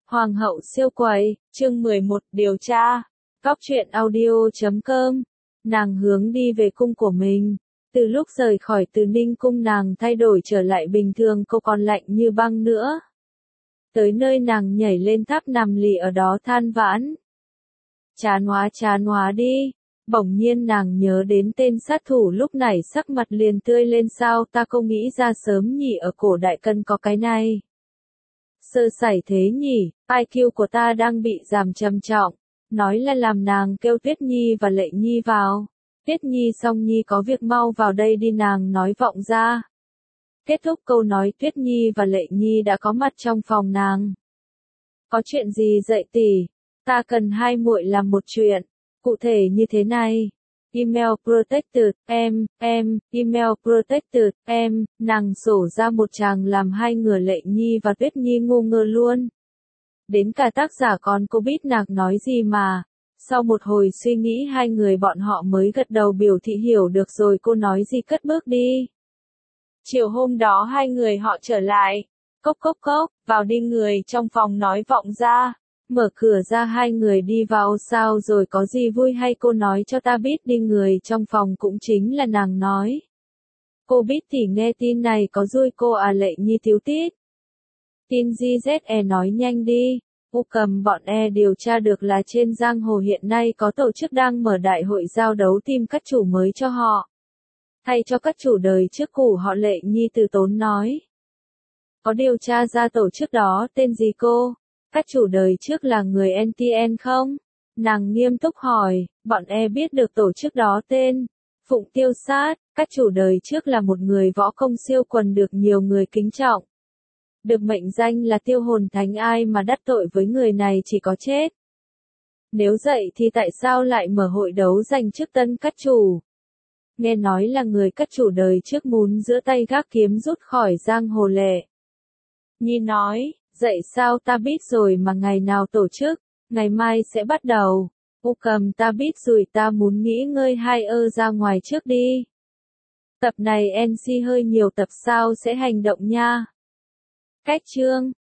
Hoàng hậu siêu quầy, chương 11, điều tra. Góc truyện audio.com. Nàng hướng đi về cung của mình. Từ lúc rời khỏi Từ Ninh cung nàng thay đổi trở lại bình thường, cô còn lạnh như băng nữa. Tới nơi nàng nhảy lên tháp nằm lì ở đó than vãn. Chán hóa đi. Bỗng nhiên nàng nhớ đến tên sát thủ lúc nãy, sắc mặt liền tươi lên, sao ta không nghĩ ra sớm nhỉ, ở cổ đại cần có cái này. Sơ sẩy thế nhỉ, IQ của ta đang bị giảm trầm trọng. Nói là làm nàng kêu Tuyết Nhi và Lệ Nhi vào. Tuyết Nhi, Song Nhi có việc mau vào đây đi, nàng nói vọng ra. Kết thúc câu nói, Tuyết Nhi và Lệ Nhi đã có mặt trong phòng nàng. Có chuyện gì dậy tỷ? Ta cần hai muội làm một chuyện. Cụ thể như thế này. Email protected, email protected, nàng sổ ra một tràng làm hai người Lệ Nhi và Tuyết Nhi ngu ngơ luôn. Đến cả tác giả còn cô biết nàng nói gì mà. Sau một hồi suy nghĩ hai người bọn họ mới gật đầu biểu thị hiểu được rồi, cô nói gì cất bước đi. Chiều hôm đó hai người họ trở lại. Cốc cốc cốc, vào đi, người trong phòng nói vọng ra. Mở cửa ra, hai người đi vào. Sao rồi, có gì vui hay cô nói cho ta biết đi. Người trong phòng cũng chính là nàng nói. Cô biết thì nghe tin này có vui cô à? Lệ Nhi thiếu tít. Tin GZE nói nhanh đi. U Cầm, bọn điều tra được là trên giang hồ hiện nay có tổ chức đang mở đại hội giao đấu tìm các chủ mới cho họ. Thay cho các chủ đời trước cũ họ. Lệ Nhi từ tốn nói. Có điều tra ra tổ chức đó tên gì cô? Các chủ đời trước là người NTN không? Nàng nghiêm túc hỏi. Bọn biết được tổ chức đó tên Phụng Tiêu Sát. Các chủ đời trước là một người võ công siêu quần được nhiều người kính trọng. Được mệnh danh là tiêu hồn thánh, ai mà đắc tội với người này chỉ có chết. Nếu vậy thì tại sao lại mở hội đấu giành chức tân các chủ? Nghe nói là người các chủ đời trước muốn giữa tay gác kiếm rút khỏi giang hồ. Lệ Nhi nói, vậy sao ta biết rồi mà, ngày nào tổ chức? Ngày mai sẽ bắt đầu. U Cầm, ta biết rồi, ta muốn nghỉ ngơi, hai ra ngoài trước đi. Tập này NC hơi nhiều tập, sao sẽ hành động nha. Cách chương